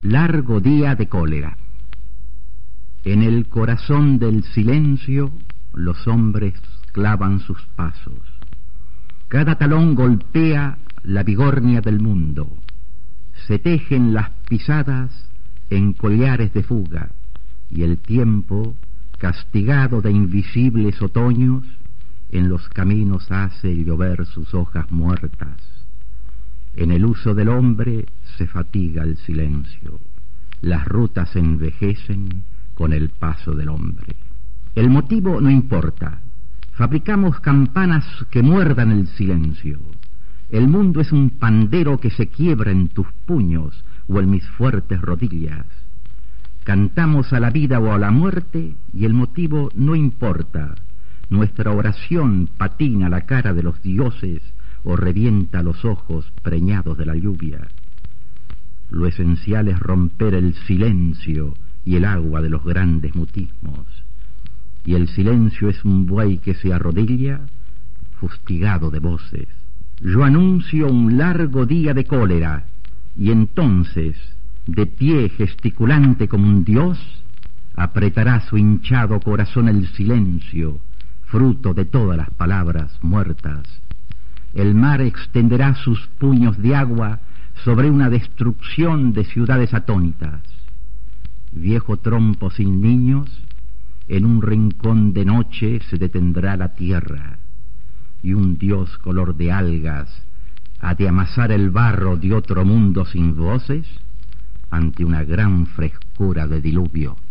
Largo día de cólera. En el corazón del silencio los hombres clavan sus pasos. Cada talón golpea la vigornia del mundo. Se tejen las pisadas en collares de fuga, y el tiempo, castigado de invisibles otoños, en los caminos hace llover sus hojas muertas. En el uso del hombre se fatiga el silencio. Las rutas envejecen con el paso del hombre. El motivo no importa. Fabricamos campanas que muerdan el silencio. El mundo es un pandero que se quiebra en tus puños o en mis fuertes rodillas. Cantamos a la vida o a la muerte y el motivo no importa. Nuestra oración patina la cara de los dioses o revienta los ojos preñados de la lluvia. Lo esencial es romper el silencio y el agua de los grandes mutismos. Y el silencio es un buey que se arrodilla, fustigado de voces. Yo anuncio un largo día de cólera, y entonces, de pie gesticulante como un dios, apretará su hinchado corazón el silencio, fruto de todas las palabras muertas. El mar extenderá sus puños de agua sobre una destrucción de ciudades atónitas. Viejo trompo sin niños, en un rincón de noche se detendrá la tierra, y un dios color de algas ha de amasar el barro de otro mundo sin voces ante una gran frescura de diluvio.